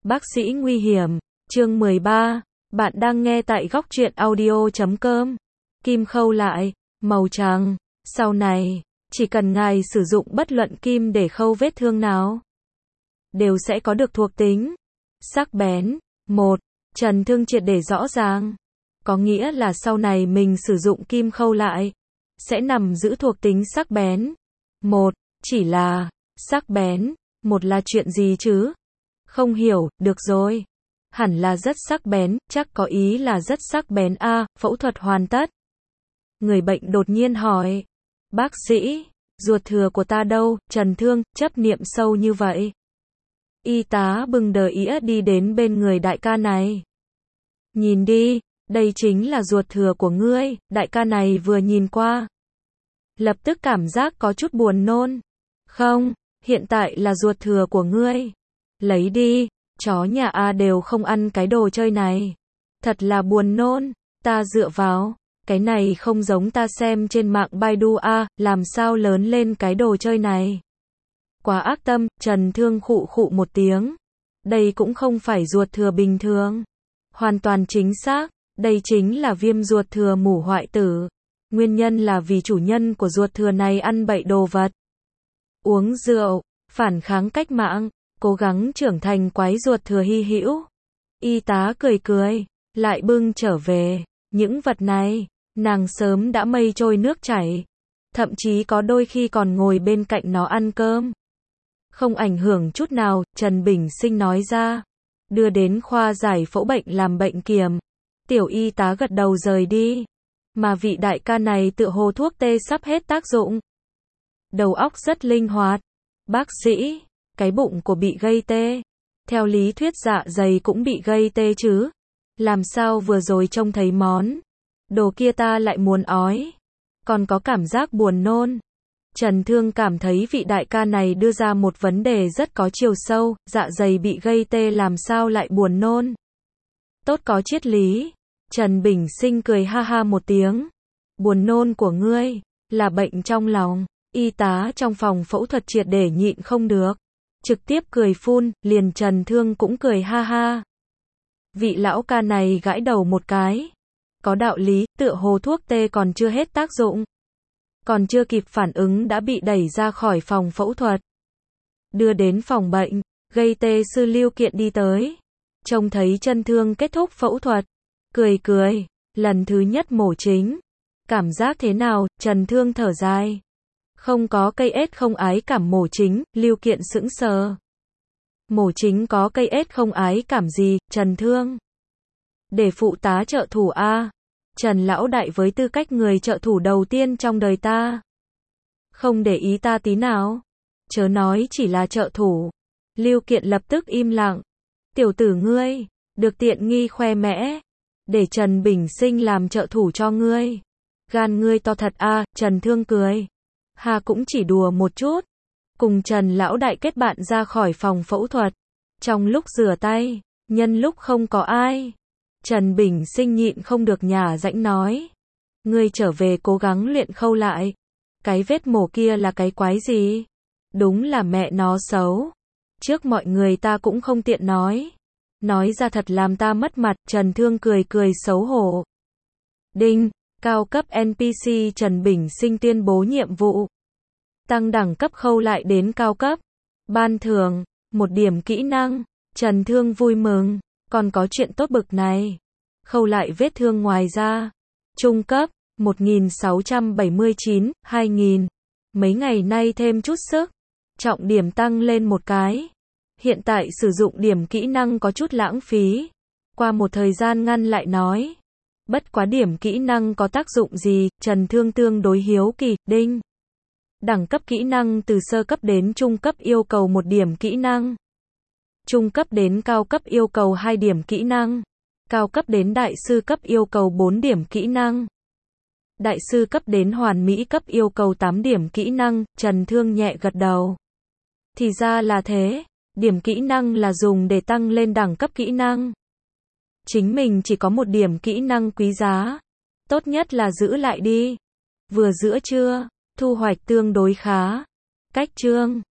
Bác sĩ nguy hiểm, chương 13, bạn đang nghe tại góc truyện audio.com. Kim khâu lại, màu trắng, sau này, chỉ cần ngài sử dụng bất luận kim để khâu vết thương nào, đều sẽ có được thuộc tính sắc bén. Một, trần thương triệt để rõ ràng, có nghĩa là sau này mình sử dụng kim khâu lại, sẽ nằm giữ thuộc tính sắc bén. Một, chỉ là sắc bén, một là chuyện gì chứ? Không hiểu, được rồi. Hẳn là rất sắc bén, chắc có ý là rất sắc bén a. Phẫu thuật hoàn tất. Người bệnh đột nhiên hỏi. Bác sĩ, ruột thừa của ta đâu? Trần Thương, chấp niệm sâu như vậy. Y tá bưng đờ ĩa đi đến bên người đại ca này. Nhìn đi, đây chính là ruột thừa của ngươi. Đại ca này vừa nhìn qua, lập tức cảm giác có chút buồn nôn. Không, hiện tại là ruột thừa của ngươi. Lấy đi, chó nhà A đều không ăn cái đồ chơi này. Thật là buồn nôn, ta dựa vào, cái này không giống ta xem trên mạng Baidu A, làm sao lớn lên cái đồ chơi này. Quá ác tâm, Trần Thương khụ khụ một tiếng. Đây cũng không phải ruột thừa bình thường. Hoàn toàn chính xác, đây chính là viêm ruột thừa mủ hoại tử. Nguyên nhân là vì chủ nhân của ruột thừa này ăn bậy đồ vật. Uống rượu, phản kháng cách mạng, cố gắng trưởng thành quái ruột thừa hy hữu. Y tá cười cười, lại bưng trở về. Những vật này, nàng sớm đã mây trôi nước chảy. Thậm chí có đôi khi còn ngồi bên cạnh nó ăn cơm. Không ảnh hưởng chút nào, Trần Bình Sinh nói ra. Đưa đến khoa giải phẫu bệnh làm bệnh kiềm. Tiểu y tá gật đầu rời đi. Mà vị đại ca này tựa hồ thuốc tê sắp hết tác dụng. Đầu óc rất linh hoạt. Bác sĩ, cái bụng của bị gây tê. Theo lý thuyết dạ dày cũng bị gây tê chứ. Làm sao vừa rồi trông thấy món đồ kia ta lại muốn ói. Còn có cảm giác buồn nôn. Trần Thương cảm thấy vị đại ca này đưa ra một vấn đề rất có chiều sâu. Dạ dày bị gây tê làm sao lại buồn nôn. Tốt có triết lý. Trần Bình Sinh cười ha ha một tiếng. Buồn nôn của ngươi là bệnh trong lòng. Y tá trong phòng phẫu thuật triệt để nhịn không được. Trực tiếp cười phun, liền Trần Thương cũng cười ha ha. Vị lão ca này gãi đầu một cái. Có đạo lý, tựa hồ thuốc tê còn chưa hết tác dụng. Còn chưa kịp phản ứng đã bị đẩy ra khỏi phòng phẫu thuật. Đưa đến phòng bệnh, gây tê sư Lưu Kiện đi tới. Trông thấy Trần Thương kết thúc phẫu thuật. Cười cười, lần thứ nhất mổ chính. Cảm giác thế nào? Trần Thương thở dài. Không có cây ết không ái cảm mổ chính, Lưu Kiện sững sờ. Mổ chính có cây ết không ái cảm gì, Trần Thương? Để phụ tá trợ thủ A. Trần lão đại với tư cách người trợ thủ đầu tiên trong đời ta. Không để ý ta tí nào. Chớ nói chỉ là trợ thủ. Lưu Kiện lập tức im lặng. Tiểu tử ngươi, được tiện nghi khoe mẽ. Để Trần Bình Sinh làm trợ thủ cho ngươi. Gan ngươi to thật a. Trần Thương cười. Hà cũng chỉ đùa một chút. Cùng Trần lão đại kết bạn ra khỏi phòng phẫu thuật. Trong lúc rửa tay, nhân lúc không có ai, Trần Bình Sinh nhịn không được nhả rãnh nói. Ngươi trở về cố gắng luyện khâu lại. Cái vết mổ kia là cái quái gì? Đúng là mẹ nó xấu. Trước mọi người ta cũng không tiện nói. Nói ra thật làm ta mất mặt. Trần Thương cười cười xấu hổ. Đinh, cao cấp NPC Trần Bình Sinh tuyên bố nhiệm vụ. Tăng đẳng cấp khâu lại đến cao cấp. Ban thưởng, 1 điểm kỹ năng. Trần Thương vui mừng. Còn có chuyện tốt bực này. Khâu lại vết thương ngoài ra. Trung cấp, 1679, 2000. Mấy ngày nay thêm chút sức. Trọng điểm tăng lên một cái. Hiện tại sử dụng điểm kỹ năng có chút lãng phí. Qua một thời gian ngăn lại nói. Bất quá điểm kỹ năng có tác dụng gì, Trần Thương tương đối hiếu kỳ. Đinh. Đẳng cấp kỹ năng từ sơ cấp đến trung cấp yêu cầu 1 điểm kỹ năng. Trung cấp đến cao cấp yêu cầu 2 điểm kỹ năng. Cao cấp đến đại sư cấp yêu cầu 4 điểm kỹ năng. Đại sư cấp đến hoàn mỹ cấp yêu cầu 8 điểm kỹ năng. Trần Thương nhẹ gật đầu. Thì ra là thế. Điểm kỹ năng là dùng để tăng lên đẳng cấp kỹ năng. Chính mình chỉ có 1 điểm kỹ năng quý giá. Tốt nhất là giữ lại đi. Vừa giữa trưa, thu hoạch tương đối khá. Cách chương